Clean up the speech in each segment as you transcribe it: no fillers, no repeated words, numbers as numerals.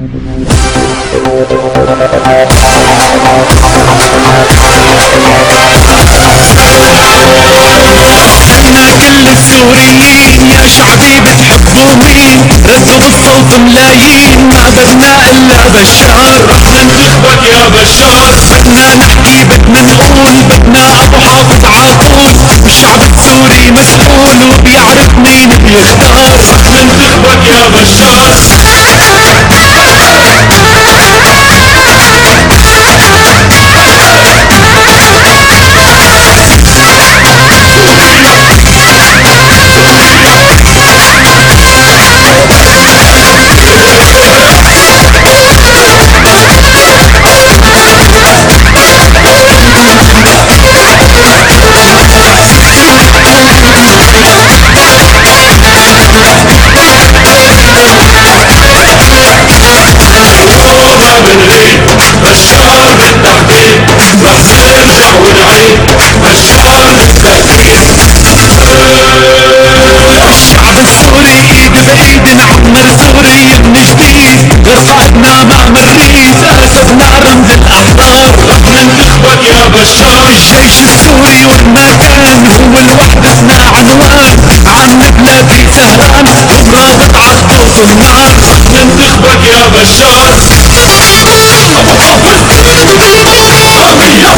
كل السوريين يا شعبي بتحبوا مين؟ ردوا بالصوت ملايين، ما بدنا الا بشار. رح ننتخبك يا بشار. بدنا نحكي بدنا نقول، بدنا ابو حافظ عاطول، والشعب السوري مسؤول وبيعرف مين بيختار. رح ننتخبك يا بشار. بشار بالتحديد، رح نرجع ونعيد بشار بالتأكيد. الشعب السوري ايد بايد نعمر سوريا من جديد، رفعتنا مع مريد اسدنا رمز الاحرار. رح ننتخبك يا بشار. الجيش السوري والمكان هو لوحدتنا عنوان، عن بلادي سهران ومرابط عالطوط والنار. رح ننتخبك يا بشار. ابو حافظ حرية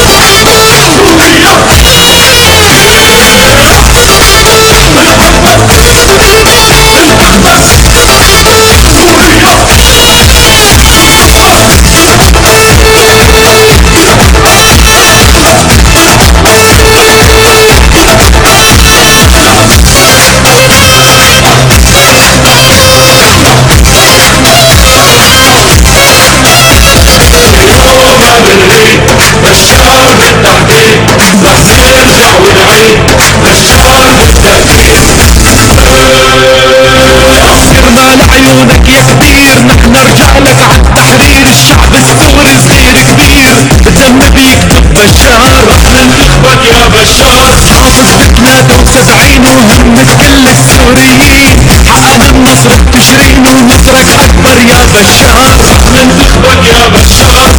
بشار بالتحديد، رح نرجع ونعيد بشار بالتأكيد. سرنا لعيونك يا كبير، نحن رجالك عالتحرير. الشعب السوري صغير كبير بتم بيكتب بشار. رح ننتخبك يا بشار. حافظ ب73 وهمة كل السوريين، حققنا النصر بتشرين ونصرك اكبر يا بشار. رح ننتخبك يا بشار.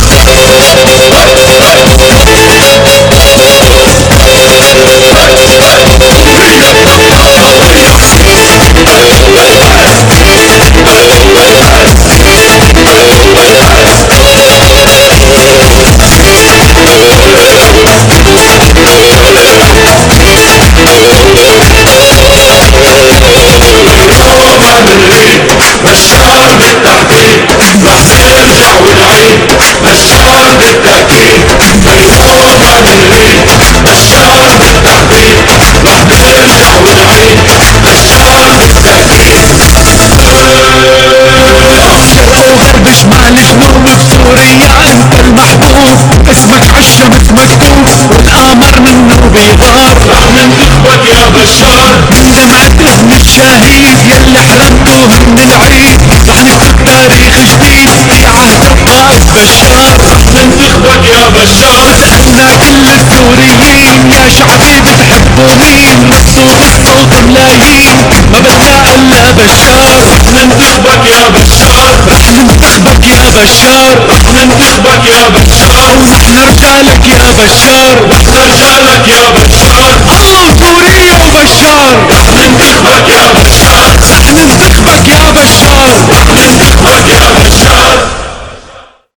بشار بالتحديد، رح نرجع ونعيد بشار بالتأكيد. بالحب ما بنريد بشار بالتحديد، رح نرجع ونعيد بشار بالتأكيد. شرق وغرب شمال جنوب بسوريا انت المحبوب، اسمك عالشمس مكتوب والقمر منه بيغار. رح ننتخبك يا بشار. من دمعة ابن الشهيد يلي حرمتوه من العيد، رح نكتب تاريخ جديد في عهد القائد بشار. رح ننتخبك يا بشار. سألنا كل السوريين يا شعبي بتحبوا مين؟ ردوا بالصوت ملايين، ما بدنا الا بشار. رح ننتخبك يا بشار. رح ننتخبك يا بشار. رح ننتخبك يا بشار. ونحن رجالك يا بشار. نحن رجالك يا بشار. الله سوريا وبشار. رح ننتخبك يا بشار. رح ننتخبك يا بشار.